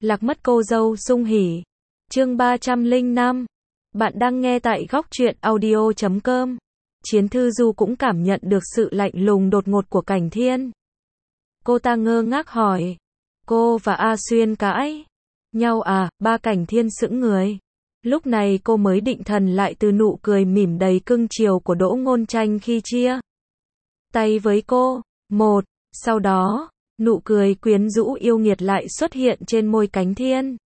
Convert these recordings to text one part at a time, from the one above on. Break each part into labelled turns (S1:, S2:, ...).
S1: Lạc mất cô dâu sung hỉ. Chương 305. Bạn đang nghe tại góc truyện audio.com. Chiến Thư Du cũng cảm nhận được sự lạnh lùng đột ngột của Cảnh Thiên. Cô ta ngơ ngác hỏi. Cô và A Xuyên cãi nhau à? Ba Cảnh Thiên sững người. Lúc này cô mới định thần lại từ nụ cười mỉm đầy cưng chiều của Đỗ Ngôn Tranh khi chia tay với cô. Sau đó, nụ cười quyến rũ yêu nghiệt lại xuất hiện trên môi Cảnh Thiên.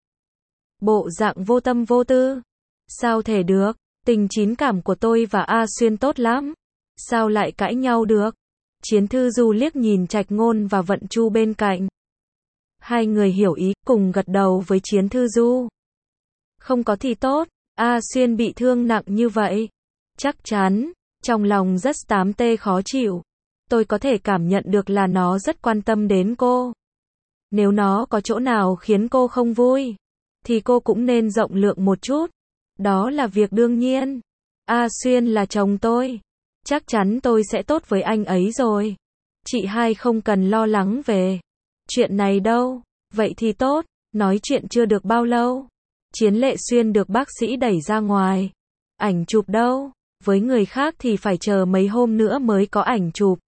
S1: Bộ dạng vô tâm vô tư. Sao thể được, tình chín cảm của tôi và A Xuyên tốt lắm. Sao lại cãi nhau được? Chiến Thư Du liếc nhìn Trạch Ngôn và Vận Chu bên cạnh. Hai người hiểu ý, cùng gật đầu với Chiến Thư Du. Không có thì tốt, A Xuyên bị thương nặng như vậy. Chắc chắn, trong lòng rất tám tê khó chịu. Tôi có thể cảm nhận được là nó rất quan tâm đến cô. Nếu nó có chỗ nào khiến cô không vui, thì cô cũng nên rộng lượng một chút. Đó là việc đương nhiên. A Xuyên là chồng tôi. Chắc chắn tôi sẽ tốt với anh ấy rồi. Chị hai không cần lo lắng về chuyện này đâu. Vậy thì tốt. Nói chuyện chưa được bao lâu, Chiến Lệ Xuyên được bác sĩ đẩy ra ngoài. Ảnh chụp đâu? Với người khác thì phải chờ mấy hôm nữa mới có ảnh chụp.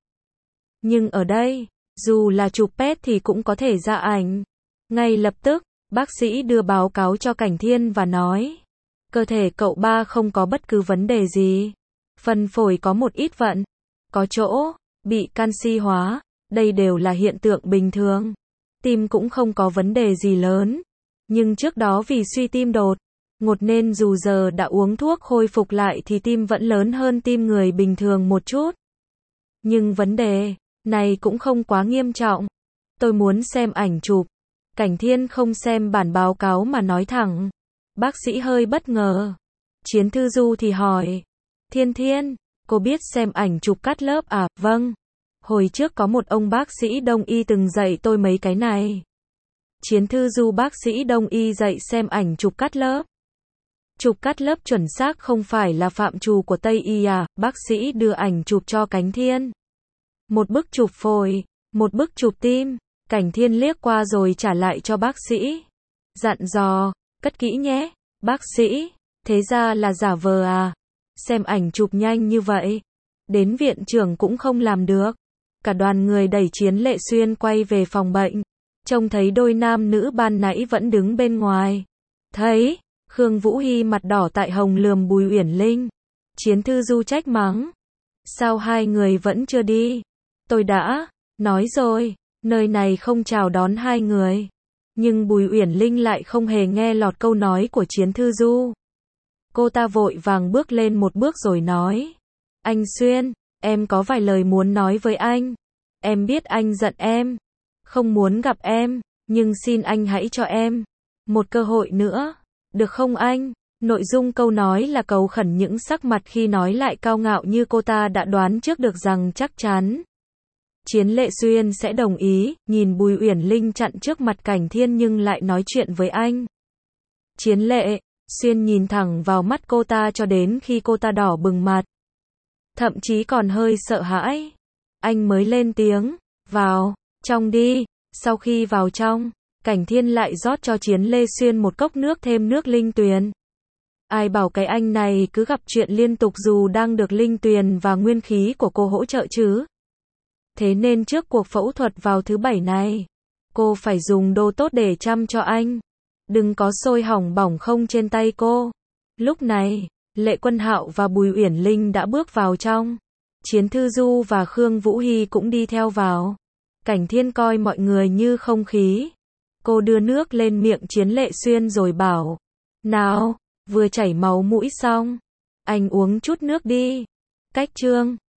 S1: Nhưng ở đây, dù là chụp PET thì cũng có thể ra ảnh. Ngay lập tức, bác sĩ đưa báo cáo cho Cảnh Thiên và nói. Cơ thể cậu ba không có bất cứ vấn đề gì. Phần phổi có một ít vận. Có chỗ bị canxi hóa. Đây đều là hiện tượng bình thường. Tim cũng không có vấn đề gì lớn. Nhưng trước đó vì suy tim đột ngột nên dù giờ đã uống thuốc khôi phục lại thì tim vẫn lớn hơn tim người bình thường một chút. Nhưng vấn đề này cũng không quá nghiêm trọng. Tôi muốn xem ảnh chụp. Cảnh Thiên không xem bản báo cáo mà nói thẳng. Bác sĩ hơi bất ngờ. Chiến Thư Du thì hỏi. Thiên, cô biết xem ảnh chụp cắt lớp à? Vâng. Hồi trước có một ông bác sĩ đông y từng dạy tôi mấy cái này. Chiến Thư Du bác sĩ đông y dạy xem ảnh chụp cắt lớp. Chụp cắt lớp chuẩn xác không phải là phạm trù của Tây y à? Bác sĩ đưa ảnh chụp cho Cảnh Thiên. Một bức chụp phổi, một bức chụp tim. Cảnh Thiên liếc qua rồi trả lại cho bác sĩ. Dặn dò, cất kỹ nhé. Bác sĩ, thế ra là giả vờ à? Xem ảnh chụp nhanh như vậy, đến viện trưởng cũng không làm được. Cả đoàn người đẩy Chiến Lệ Xuyên quay về phòng bệnh. Trông thấy đôi nam nữ ban nãy vẫn đứng bên ngoài. Thấy, Khương Vũ Hy mặt đỏ tại hồng lườm Bùi Uyển Linh. Chiến Thư Du trách mắng. Sao hai người vẫn chưa đi? Tôi đã nói rồi, nơi này không chào đón hai người. Nhưng Bùi Uyển Linh lại không hề nghe lọt câu nói của Chiến Thư Du. Cô ta vội vàng bước lên một bước rồi nói. Anh Xuyên, em có vài lời muốn nói với anh. Em biết anh giận em, không muốn gặp em, nhưng xin anh hãy cho em một cơ hội nữa, được không anh? Nội dung câu nói là cầu khẩn, những sắc mặt khi nói lại cao ngạo như cô ta đã đoán trước được rằng chắc chắn Chiến Lệ Xuyên sẽ đồng ý. Nhìn Bùi Uyển Linh chặn trước mặt Cảnh Thiên nhưng lại nói chuyện với anh. Chiến Lệ Xuyên nhìn thẳng vào mắt cô ta cho đến khi cô ta đỏ bừng mặt, thậm chí còn hơi sợ hãi. Anh mới lên tiếng, vào trong đi. Sau khi vào trong, Cảnh Thiên lại rót cho Chiến Lê Xuyên một cốc nước thêm nước linh tuyền. Ai bảo cái anh này cứ gặp chuyện liên tục dù đang được linh tuyền và nguyên khí của cô hỗ trợ chứ. Thế nên trước cuộc phẫu thuật vào thứ Bảy này, cô phải dùng đồ tốt để chăm cho anh. Đừng có sôi hỏng bỏng không trên tay cô. Lúc này, Lệ Quân Hạo và Bùi Uyển Linh đã bước vào trong. Chiến Thư Du và Khương Vũ Hy cũng đi theo vào. Cảnh Thiên coi mọi người như không khí. Cô đưa nước lên miệng Chiến Lệ Xuyên rồi bảo. Nào, vừa chảy máu mũi xong, anh uống chút nước đi. Cách chương